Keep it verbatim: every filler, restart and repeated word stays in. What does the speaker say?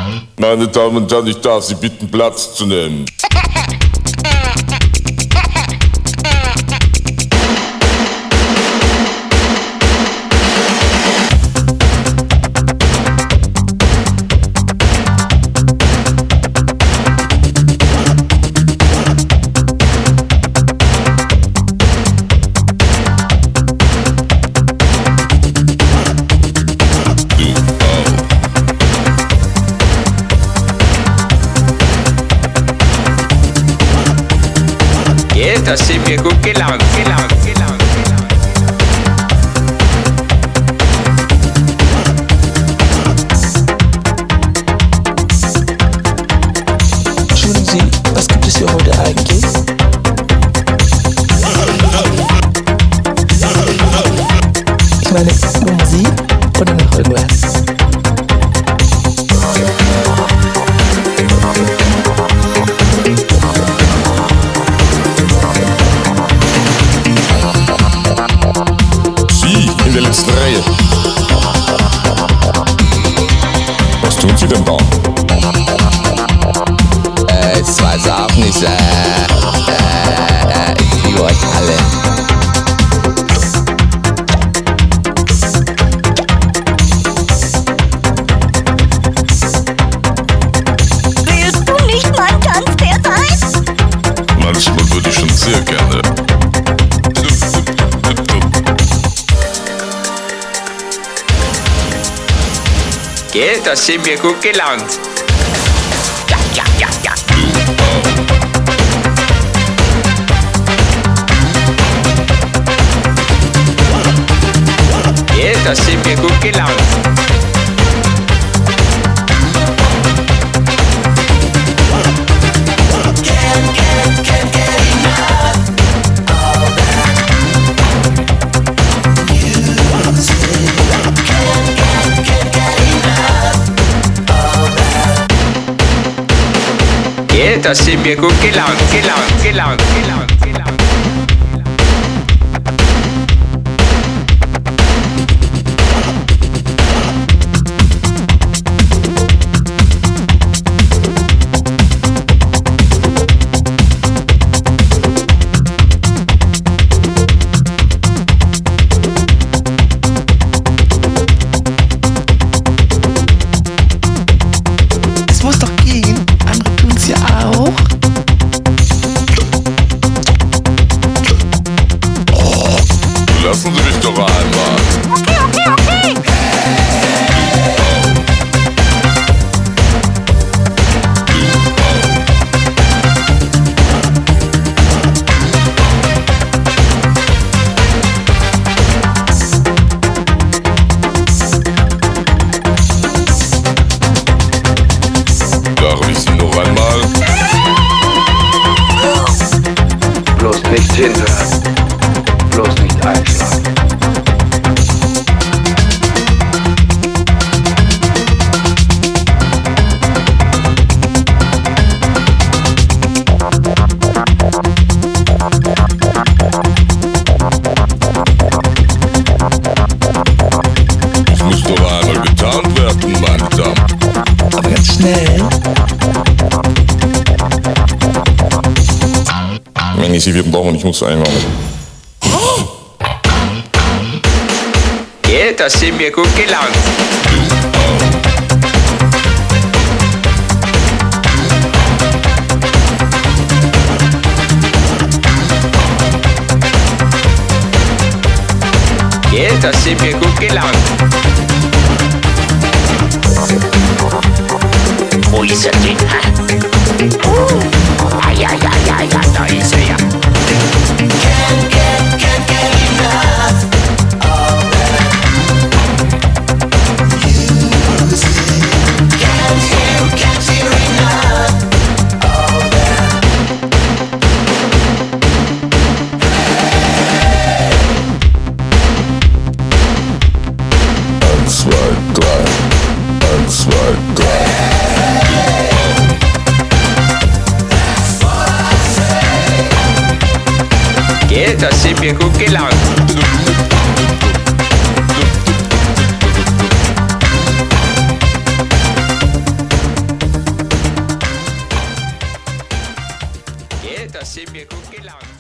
Meine Damen und Herren, ich darf Sie bitten, Platz zu nehmen. Da sind wir gut gelaunt, gelaunt, gelaunt, gelaunt. Entschuldigen Sie, was gibt es für heute eigentlich? Ich meine, nur Musik oder noch irgendwas? In der letzten Reihe. Was tun Sie denn da? Äh, ich weiß auch nicht, äh, äh, ich liebe euch alle. Willst du nicht mein Tanzbär sein? Manchmal würde ich schon sehr gerne. Gell, da sind wir gut gelaunt. Ja, ja, ja, ja. Gell, da sind wir gut gelaunt. Gell, da sind wir gut gelaunt, gelaunt, gelaunt, gelaunt, gelaunt. Es muss doch gehen. Andere tun's ja auch. Lassen Sie mich doch einmal. Okay, okay, okay. Darf ich Sie noch einmal? Bloß nicht hinhören. Bloß nicht einschlafen. Es muss doch einmal getan werden, meine Damen. Aber ganz schnell. Wenn ich Sie wieder brauche, ich muss einmal. Gell, da sind wir gut gelaunt. Gell, da sind wir gut gelaunt. Wo ist er denn? hä? Uh, ah, ja, ja, ja, ja, da ist er ja. Eins, zwei, drei. Eins, zwei, drei. Gell, da sind wir gut gelaunt. Da sind wir gut gelaunt.